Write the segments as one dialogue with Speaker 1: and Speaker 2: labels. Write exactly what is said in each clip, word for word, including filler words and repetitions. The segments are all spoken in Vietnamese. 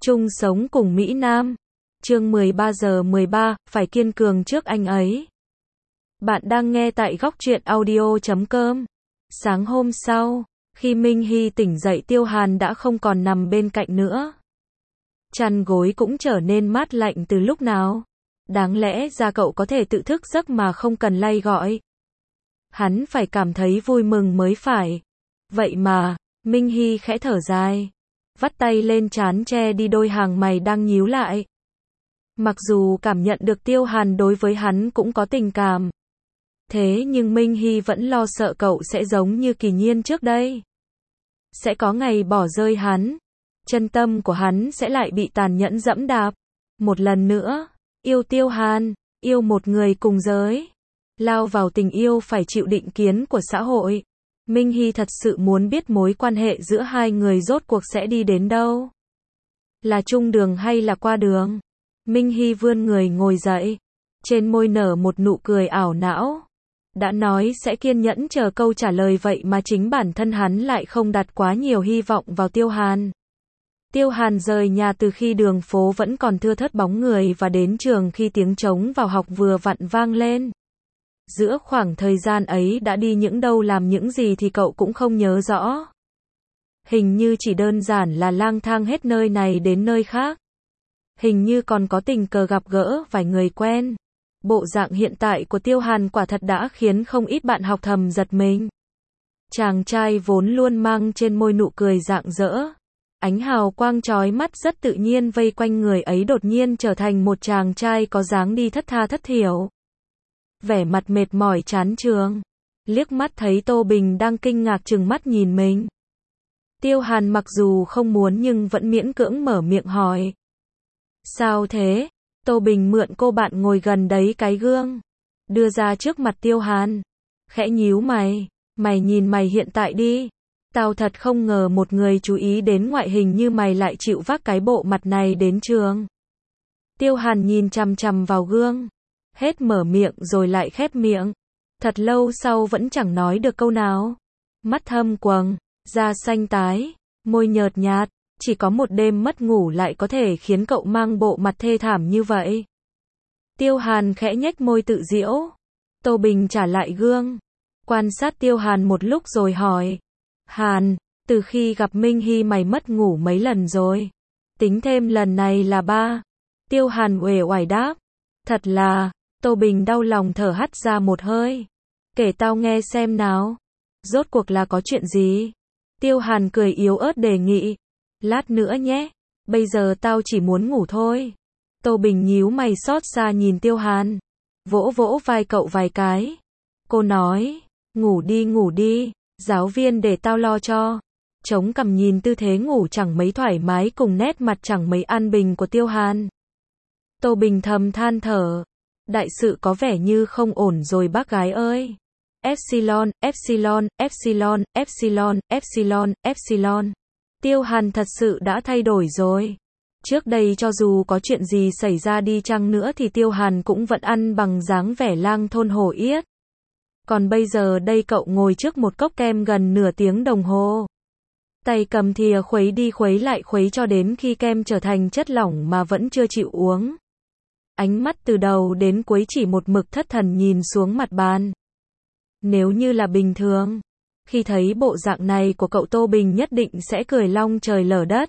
Speaker 1: chung sống cùng Mỹ Nam. Chương mười ba giờ mười ba, phải kiên cường trước anh ấy. Bạn đang nghe tại góc truyện audio chấm com. Sáng hôm sau, khi Minh Hy tỉnh dậy Tiêu Hàn đã không còn nằm bên cạnh nữa. Chăn gối cũng trở nên mát lạnh từ lúc nào. Đáng lẽ ra cậu có thể tự thức giấc mà không cần lay gọi. Hắn phải cảm thấy vui mừng mới phải. Vậy mà, Minh Hy khẽ thở dài, vắt tay lên trán che đi đôi hàng mày đang nhíu lại. Mặc dù cảm nhận được Tiêu Hàn đối với hắn cũng có tình cảm, thế nhưng Minh Hy vẫn lo sợ cậu sẽ giống như Kỳ Nhiên trước đây. Sẽ có ngày bỏ rơi hắn, chân tâm của hắn sẽ lại bị tàn nhẫn dẫm đạp. Một lần nữa, yêu Tiêu Hàn, yêu một người cùng giới, lao vào tình yêu phải chịu định kiến của xã hội. Minh Hy thật sự muốn biết mối quan hệ giữa hai người rốt cuộc sẽ đi đến đâu. Là chung đường hay là qua đường? Minh Hy vươn người ngồi dậy, trên môi nở một nụ cười ảo não. Đã nói sẽ kiên nhẫn chờ câu trả lời vậy mà chính bản thân hắn lại không đặt quá nhiều hy vọng vào Tiêu Hàn. Tiêu Hàn rời nhà từ khi đường phố vẫn còn thưa thớt bóng người và đến trường khi tiếng trống vào học vừa vặn vang lên. Giữa khoảng thời gian ấy đã đi những đâu làm những gì thì cậu cũng không nhớ rõ. Hình như chỉ đơn giản là lang thang hết nơi này đến nơi khác. Hình như còn có tình cờ gặp gỡ vài người quen. Bộ dạng hiện tại của Tiêu Hàn quả thật đã khiến không ít bạn học thầm giật mình. Chàng trai vốn luôn mang trên môi nụ cười rạng rỡ, ánh hào quang chói mắt rất tự nhiên vây quanh người ấy đột nhiên trở thành một chàng trai có dáng đi thất tha thất thiểu. Vẻ mặt mệt mỏi chán chường, liếc mắt thấy Tô Bình đang kinh ngạc trừng mắt nhìn mình. Tiêu Hàn mặc dù không muốn nhưng vẫn miễn cưỡng mở miệng hỏi. Sao thế? Tô Bình mượn cô bạn ngồi gần đấy cái gương, đưa ra trước mặt Tiêu Hàn, khẽ nhíu mày, mày nhìn mày hiện tại đi. Tao thật không ngờ một người chú ý đến ngoại hình như mày lại chịu vác cái bộ mặt này đến trường. Tiêu Hàn nhìn chằm chằm vào gương, hết mở miệng rồi lại khép miệng. Thật lâu sau vẫn chẳng nói được câu nào. Mắt thâm quầng, da xanh tái, môi nhợt nhạt, chỉ có một đêm mất ngủ lại có thể khiến cậu mang bộ mặt thê thảm như vậy. Tiêu Hàn khẽ nhếch môi tự giễu. Tô Bình trả lại gương, quan sát Tiêu Hàn một lúc rồi hỏi. Hàn, từ khi gặp Minh Hy mày mất ngủ mấy lần rồi? Tính thêm lần này là ba. Tiêu Hàn uể oải đáp. Thật là, Tô Bình đau lòng thở hắt ra một hơi. Kể tao nghe xem nào. Rốt cuộc là có chuyện gì? Tiêu Hàn cười yếu ớt đề nghị. Lát nữa nhé, bây giờ tao chỉ muốn ngủ thôi. Tô Bình nhíu mày xót xa nhìn Tiêu Hàn, vỗ vỗ vai cậu vài cái. Cô nói, ngủ đi ngủ đi, giáo viên để tao lo cho. Chống cằm nhìn tư thế ngủ chẳng mấy thoải mái cùng nét mặt chẳng mấy an bình của Tiêu Hàn. Tô Bình thầm than thở, đại sự có vẻ như không ổn rồi bác gái ơi. Epsilon, Epsilon, Epsilon, Epsilon, Epsilon, Epsilon. Tiêu Hàn thật sự đã thay đổi rồi. Trước đây cho dù có chuyện gì xảy ra đi chăng nữa thì Tiêu Hàn cũng vẫn ăn bằng dáng vẻ lang thôn hổ yết. Còn bây giờ đây cậu ngồi trước một cốc kem gần nửa tiếng đồng hồ. Tay cầm thìa khuấy đi khuấy lại khuấy cho đến khi kem trở thành chất lỏng mà vẫn chưa chịu uống. Ánh mắt từ đầu đến cuối chỉ một mực thất thần nhìn xuống mặt bàn. Nếu như là bình thường, khi thấy bộ dạng này của cậu Tô Bình nhất định sẽ cười long trời lở đất.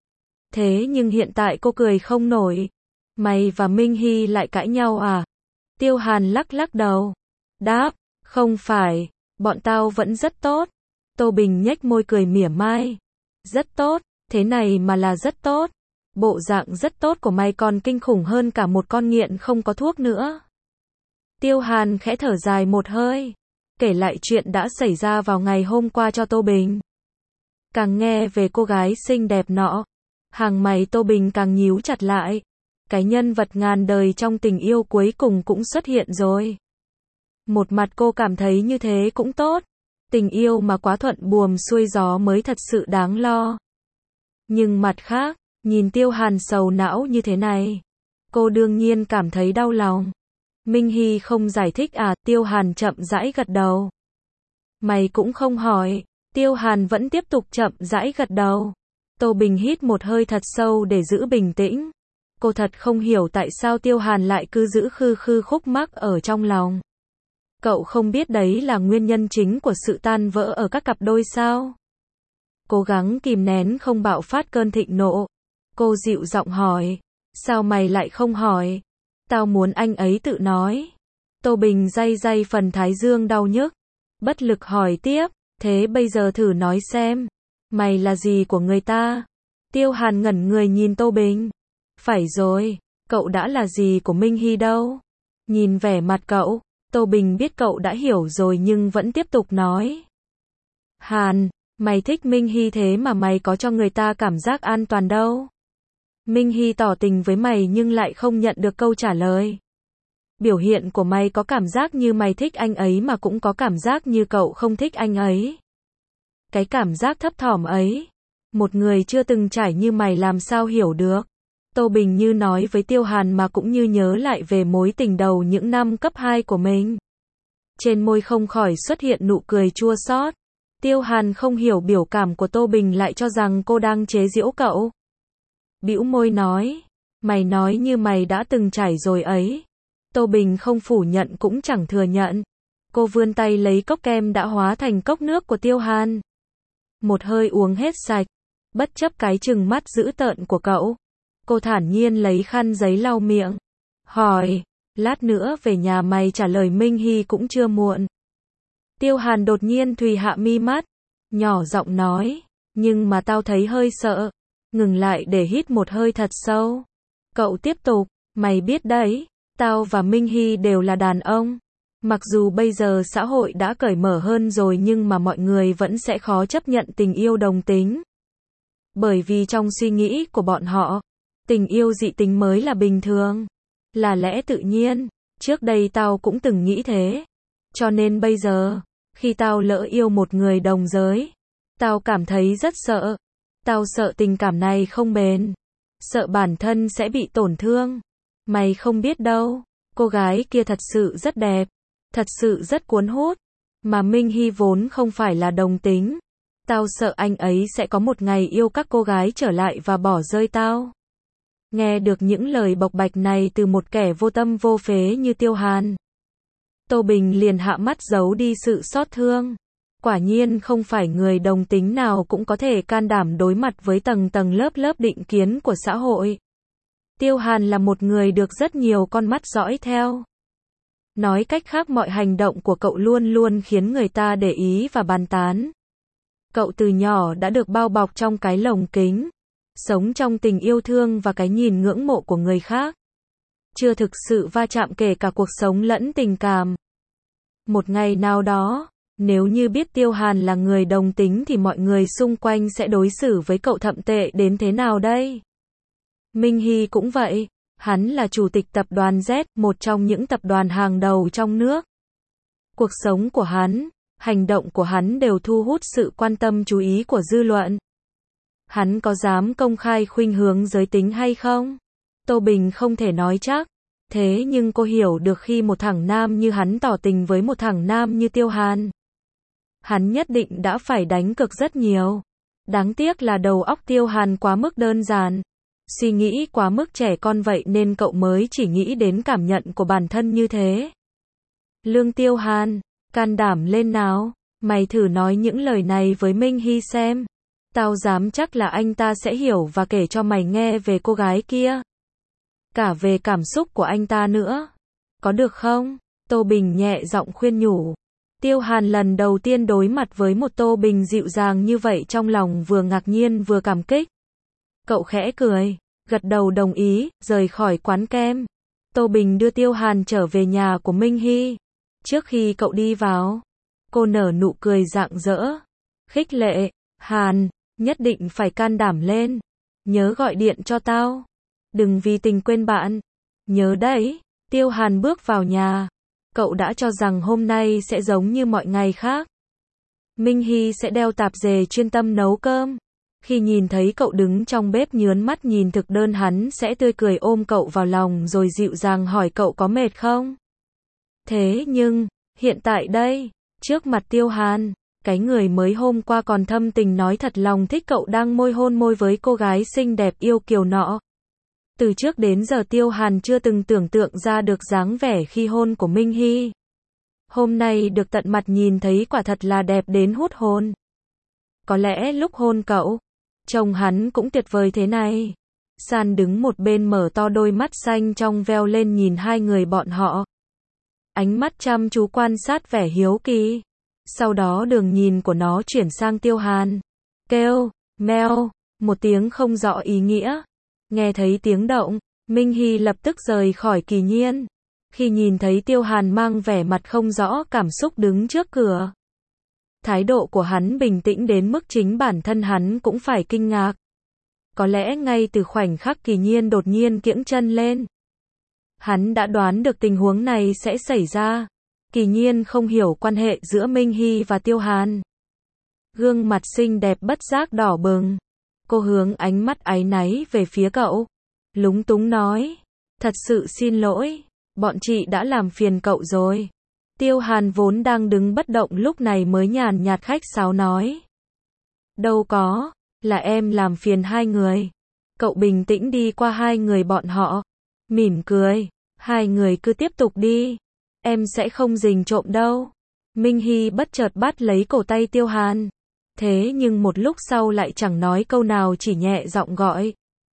Speaker 1: Thế nhưng hiện tại cô cười không nổi. Mày và Minh Hy lại cãi nhau à? Tiêu Hàn lắc lắc đầu, đáp, không phải, bọn tao vẫn rất tốt. Tô Bình nhếch môi cười mỉa mai. Rất tốt, thế này mà là rất tốt. Bộ dạng rất tốt của mày còn kinh khủng hơn cả một con nghiện không có thuốc nữa. Tiêu Hàn khẽ thở dài một hơi, kể lại chuyện đã xảy ra vào ngày hôm qua cho Tô Bình. Càng nghe về cô gái xinh đẹp nọ, hàng mày Tô Bình càng nhíu chặt lại. Cái nhân vật ngàn đời trong tình yêu cuối cùng cũng xuất hiện rồi. Một mặt cô cảm thấy như thế cũng tốt. Tình yêu mà quá thuận buồm xuôi gió mới thật sự đáng lo. Nhưng mặt khác, nhìn Tiêu Hàn sầu não như thế này, cô đương nhiên cảm thấy đau lòng. Minh Hy không giải thích à? Tiêu Hàn chậm rãi gật đầu. Mày cũng không hỏi. Tiêu Hàn vẫn tiếp tục chậm rãi gật đầu. Tô Bình hít một hơi thật sâu để giữ bình tĩnh. Cô thật không hiểu tại sao Tiêu Hàn lại cứ giữ khư khư khúc mắc ở trong lòng. Cậu không biết đấy là nguyên nhân chính của sự tan vỡ ở các cặp đôi sao? Cố gắng kìm nén không bạo phát cơn thịnh nộ. Cô dịu giọng hỏi. Sao mày lại không hỏi? Tao muốn anh ấy tự nói. Tô Bình day day phần thái dương đau nhức. Bất lực hỏi tiếp. Thế bây giờ thử nói xem. Mày là gì của người ta? Tiêu Hàn ngẩn người nhìn Tô Bình. Phải rồi, cậu đã là gì của Minh Hy đâu? Nhìn vẻ mặt cậu, Tô Bình biết cậu đã hiểu rồi nhưng vẫn tiếp tục nói. Hàn, mày thích Minh Hy thế mà mày có cho người ta cảm giác an toàn đâu. Minh Hy tỏ tình với mày nhưng lại không nhận được câu trả lời. Biểu hiện của mày có cảm giác như mày thích anh ấy mà cũng có cảm giác như cậu không thích anh ấy. Cái cảm giác thấp thỏm ấy, một người chưa từng trải như mày làm sao hiểu được. Tô Bình như nói với Tiêu Hàn mà cũng như nhớ lại về mối tình đầu những năm cấp hai của mình. Trên môi không khỏi xuất hiện nụ cười chua xót. Tiêu Hàn không hiểu biểu cảm của Tô Bình lại cho rằng cô đang chế giễu cậu. Bĩu môi nói, mày nói như mày đã từng trải rồi ấy. Tô Bình không phủ nhận cũng chẳng thừa nhận. Cô vươn tay lấy cốc kem đã hóa thành cốc nước của Tiêu Hàn. Một hơi uống hết sạch, bất chấp cái trừng mắt dữ tợn của cậu. Cô thản nhiên lấy khăn giấy lau miệng. Hỏi, lát nữa về nhà mày trả lời Minh Hy cũng chưa muộn. Tiêu Hàn đột nhiên thùy hạ mi mắt, nhỏ giọng nói, nhưng mà tao thấy hơi sợ. Ngừng lại để hít một hơi thật sâu. Cậu tiếp tục, mày biết đấy, tao và Minh Hy đều là đàn ông. Mặc dù bây giờ xã hội đã cởi mở hơn rồi nhưng mà mọi người vẫn sẽ khó chấp nhận tình yêu đồng tính. Bởi vì trong suy nghĩ của bọn họ, tình yêu dị tính mới là bình thường, là lẽ tự nhiên. Trước đây tao cũng từng nghĩ thế. Cho nên bây giờ, khi tao lỡ yêu một người đồng giới, tao cảm thấy rất sợ. Tao sợ tình cảm này không bền. Sợ bản thân sẽ bị tổn thương. Mày không biết đâu, cô gái kia thật sự rất đẹp. Thật sự rất cuốn hút. Mà Minh Hy vốn không phải là đồng tính. Tao sợ anh ấy sẽ có một ngày yêu các cô gái trở lại và bỏ rơi tao. Nghe được những lời bộc bạch này từ một kẻ vô tâm vô phế như Tiêu Hàn, Tô Bình liền hạ mắt giấu đi sự xót thương. Quả nhiên không phải người đồng tính nào cũng có thể can đảm đối mặt với tầng tầng lớp lớp định kiến của xã hội. Tiêu Hàn là một người được rất nhiều con mắt dõi theo. Nói cách khác mọi hành động của cậu luôn luôn khiến người ta để ý và bàn tán. Cậu từ nhỏ đã được bao bọc trong cái lồng kính, sống trong tình yêu thương và cái nhìn ngưỡng mộ của người khác. Chưa thực sự va chạm kể cả cuộc sống lẫn tình cảm. Một ngày nào đó, nếu như biết Tiêu Hàn là người đồng tính thì mọi người xung quanh sẽ đối xử với cậu thậm tệ đến thế nào đây? Minh Hy cũng vậy. Hắn là chủ tịch tập đoàn Z, một trong những tập đoàn hàng đầu trong nước. Cuộc sống của hắn, hành động của hắn đều thu hút sự quan tâm chú ý của dư luận. Hắn có dám công khai khuynh hướng giới tính hay không? Tô Bình không thể nói chắc. Thế nhưng cô hiểu được khi một thằng nam như hắn tỏ tình với một thằng nam như Tiêu Hàn, hắn nhất định đã phải đánh cược rất nhiều. Đáng tiếc là đầu óc Tiêu Hàn quá mức đơn giản. Suy nghĩ quá mức trẻ con vậy nên cậu mới chỉ nghĩ đến cảm nhận của bản thân như thế. Lương Tiêu Hàn, can đảm lên nào, mày thử nói những lời này với Minh Hy xem. Tao dám chắc là anh ta sẽ hiểu và kể cho mày nghe về cô gái kia. Cả về cảm xúc của anh ta nữa. Có được không? Tô Bình nhẹ giọng khuyên nhủ. Tiêu Hàn lần đầu tiên đối mặt với một Tô Bình dịu dàng như vậy trong lòng vừa ngạc nhiên vừa cảm kích. Cậu khẽ cười, gật đầu đồng ý, rời khỏi quán kem. Tô Bình đưa Tiêu Hàn trở về nhà của Minh Hy. Trước khi cậu đi vào, cô nở nụ cười rạng rỡ, khích lệ, Hàn, nhất định phải can đảm lên. Nhớ gọi điện cho tao. Đừng vì tình quên bạn. Nhớ đấy. Tiêu Hàn bước vào nhà. Cậu đã cho rằng hôm nay sẽ giống như mọi ngày khác. Minh Hy sẽ đeo tạp dề chuyên tâm nấu cơm. Khi nhìn thấy cậu đứng trong bếp nhớn mắt nhìn thực đơn hắn sẽ tươi cười ôm cậu vào lòng rồi dịu dàng hỏi cậu có mệt không? Thế nhưng, hiện tại đây, trước mặt Tiêu Hàn, Cái người mới hôm qua còn thâm tình nói thật lòng thích cậu đang môi hôn môi với cô gái xinh đẹp yêu kiều nọ. Từ trước đến giờ Tiêu Hàn chưa từng tưởng tượng ra được dáng vẻ khi hôn của Minh Hy. Hôm nay được tận mặt nhìn thấy quả thật là đẹp đến hút hồn. Có lẽ lúc hôn cậu, chồng hắn cũng tuyệt vời thế này. San đứng một bên mở to đôi mắt xanh trong veo lên nhìn hai người bọn họ. Ánh mắt chăm chú quan sát vẻ hiếu kỳ. Sau đó đường nhìn của nó chuyển sang Tiêu Hàn. Kêu, meo, một tiếng không rõ ý nghĩa. Nghe thấy tiếng động, Minh Hy lập tức rời khỏi Kỳ Nhiên. Khi nhìn thấy Tiêu Hàn mang vẻ mặt không rõ cảm xúc đứng trước cửa. Thái độ của hắn bình tĩnh đến mức chính bản thân hắn cũng phải kinh ngạc. Có lẽ ngay từ khoảnh khắc Kỳ Nhiên đột nhiên kiễng chân lên. Hắn đã đoán được tình huống này sẽ xảy ra. Kỳ Nhiên không hiểu quan hệ giữa Minh Hy và Tiêu Hàn. Gương mặt xinh đẹp bất giác đỏ bừng. Cô hướng ánh mắt áy náy về phía cậu. Lúng túng nói. Thật sự xin lỗi. Bọn chị đã làm phiền cậu rồi. Tiêu Hàn vốn đang đứng bất động lúc này mới nhàn nhạt khách sáo nói. Đâu có, là em làm phiền hai người. Cậu bình tĩnh đi qua hai người bọn họ. Mỉm cười. Hai người cứ tiếp tục đi. Em sẽ không rình trộm đâu. Minh Hy bất chợt bắt lấy cổ tay Tiêu Hàn. Thế nhưng một lúc sau lại chẳng nói câu nào, chỉ nhẹ giọng gọi.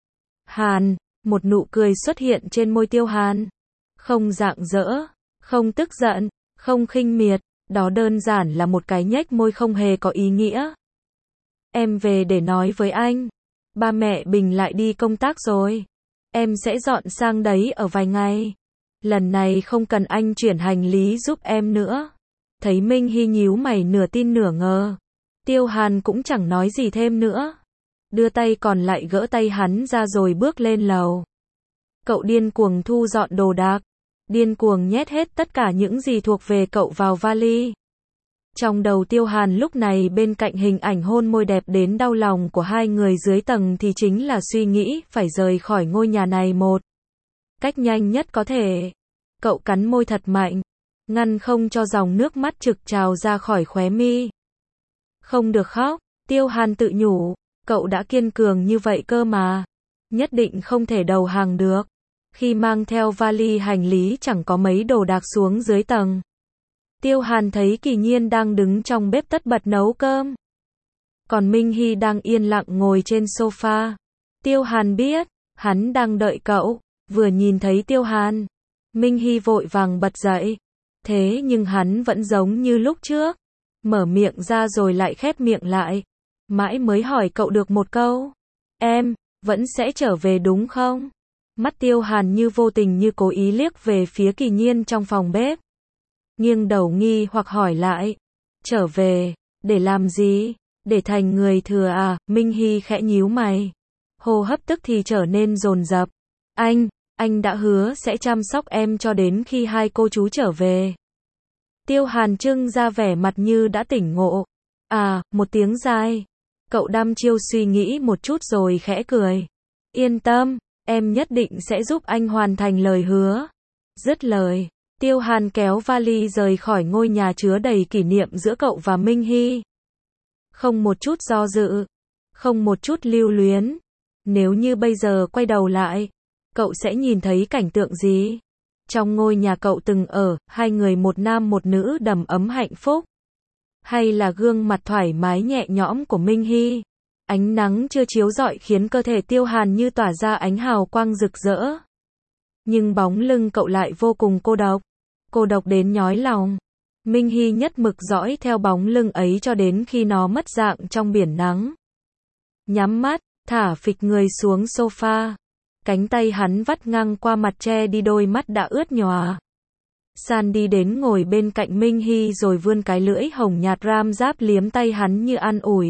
Speaker 1: Hàn, một nụ cười xuất hiện trên môi Tiêu Hàn. Không rạng rỡ, không tức giận, không khinh miệt, đó đơn giản là một cái nhếch môi không hề có ý nghĩa. Em về để nói với anh. Ba mẹ Bình lại đi công tác rồi. Em sẽ dọn sang đấy ở vài ngày. Lần này không cần anh chuyển hành lý giúp em nữa. Thấy Minh Hy nhíu mày nửa tin nửa ngờ. Tiêu Hàn cũng chẳng nói gì thêm nữa. Đưa tay còn lại gỡ tay hắn ra rồi bước lên lầu. Cậu điên cuồng thu dọn đồ đạc. Điên cuồng nhét hết tất cả những gì thuộc về cậu vào vali. Trong đầu Tiêu Hàn lúc này bên cạnh hình ảnh hôn môi đẹp đến đau lòng của hai người dưới tầng thì chính là suy nghĩ phải rời khỏi ngôi nhà này một cách nhanh nhất có thể. Cậu cắn môi thật mạnh, ngăn không cho dòng nước mắt trực trào ra khỏi khóe mi. Không được khóc, Tiêu Hàn tự nhủ, cậu đã kiên cường như vậy cơ mà. Nhất định không thể đầu hàng được. Khi mang theo vali hành lý chẳng có mấy đồ đạc xuống dưới tầng. Tiêu Hàn thấy Kỳ Nhiên đang đứng trong bếp tất bật nấu cơm. Còn Minh Hy đang yên lặng ngồi trên sofa. Tiêu Hàn biết, hắn đang đợi cậu. Vừa nhìn thấy Tiêu Hàn, Minh Hy vội vàng bật dậy. Thế nhưng hắn vẫn giống như lúc trước. Mở miệng ra rồi lại khép miệng lại. Mãi mới hỏi cậu được một câu. Em, vẫn sẽ trở về đúng không? Mắt Tiêu Hàn như vô tình như cố ý liếc về phía Kỳ Nhiên trong phòng bếp. Nghiêng đầu nghi hoặc hỏi lại. Trở về, để làm gì? Để thành người thừa à? Minh Hy khẽ nhíu mày. Hô hấp tức thì trở nên dồn dập. Anh, anh đã hứa sẽ chăm sóc em cho đến khi hai cô chú trở về. Tiêu Hàn trưng ra vẻ mặt như đã tỉnh ngộ. À, một tiếng dài. Cậu đăm chiêu suy nghĩ một chút rồi khẽ cười. Yên tâm, em nhất định sẽ giúp anh hoàn thành lời hứa. Dứt lời, Tiêu Hàn kéo vali rời khỏi ngôi nhà chứa đầy kỷ niệm giữa cậu và Minh Hy. Không một chút do dự, không một chút lưu luyến. Nếu như bây giờ quay đầu lại, cậu sẽ nhìn thấy cảnh tượng gì? Trong ngôi nhà cậu từng ở, hai người một nam một nữ đầm ấm hạnh phúc. Hay là gương mặt thoải mái nhẹ nhõm của Minh Hy? Ánh nắng chưa chiếu rọi khiến cơ thể Tiêu Hàn như tỏa ra ánh hào quang rực rỡ. Nhưng bóng lưng cậu lại vô cùng cô độc. Cô độc đến nhói lòng. Minh Hy nhất mực dõi theo bóng lưng ấy cho đến khi nó mất dạng trong biển nắng. Nhắm mắt, thả phịch người xuống sofa. Cánh tay hắn vắt ngang qua mặt che đi đôi mắt đã ướt nhòa. San đi đến ngồi bên cạnh Minh Hy rồi vươn cái lưỡi hồng nhạt ram giáp liếm tay hắn như an ủi.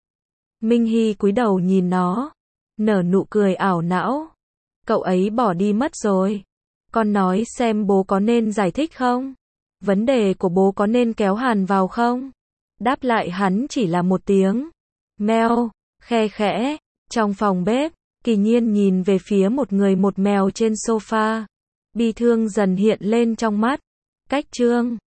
Speaker 1: Minh Hy cúi đầu nhìn nó, nở nụ cười ảo não. Cậu ấy bỏ đi mất rồi. Con nói xem bố có nên giải thích không? Vấn đề của bố có nên kéo Hàn vào không? Đáp lại hắn chỉ là một tiếng meo, khe khẽ. Trong phòng bếp, Kỳ Nhiên nhìn về phía một người một mèo trên sofa. Bi thương dần hiện lên trong mắt. Cách chương